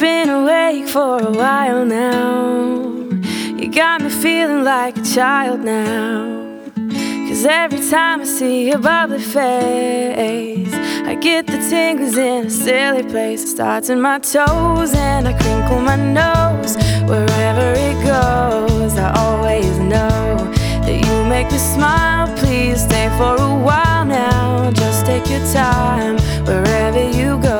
been awake for a while now. You got me feeling like a child now. 'Cause every time I see your bubbly face, I get the tingles in a silly place. It starts in my toes and I crinkle my nose. Wherever it goes, I always know that you make me smile. Please stay for a while now. Just take your time wherever you go.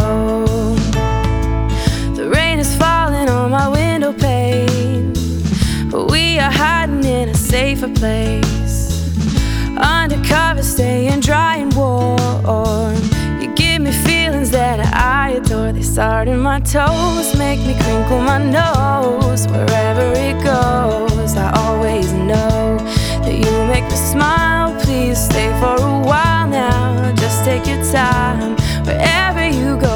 The rain is falling on my window pane, but we are hiding in a safer place. Undercover, staying dry and warm. You give me feelings that I adore. They start in my toes, make me crinkle my nose. Wherever it goes, I always know that you make me smile. Please stay for a while now. Just take your time wherever you go.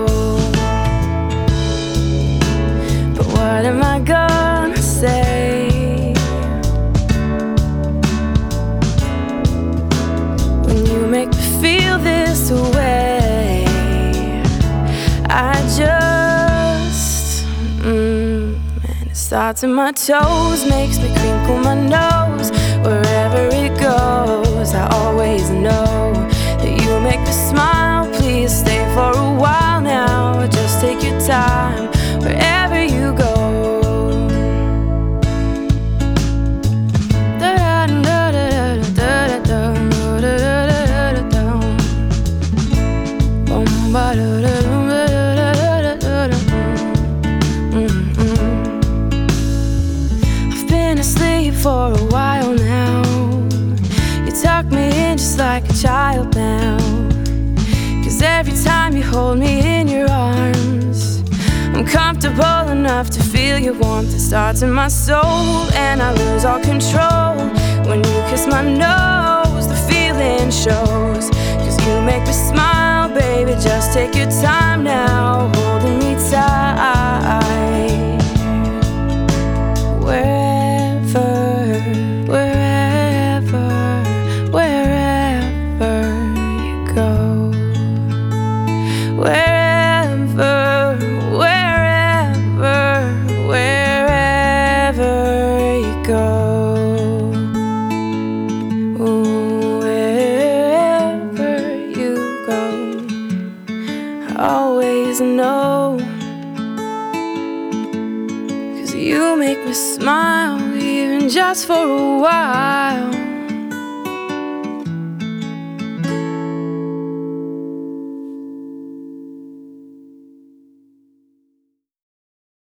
But what am I gonna say? Make me feel this way. I just and it starts in my toes, makes me crinkle my nose. Wherever it goes, I always know that you make me smile. Please stay for a while now. Just take your time wherever you go. I've been asleep for a while now. You tuck me in just like a child now. 'Cause every time you hold me in your arms, I'm comfortable enough to feel your warmth. It starts in my soul and I lose all control. When you kiss my nose, the feeling shows. 'Cause you make me smile, baby, just take your time now, holding me tight. Wherever you go. Wherever you go. Wherever you go, I always know. 'Cause you make me smile, even just for a while.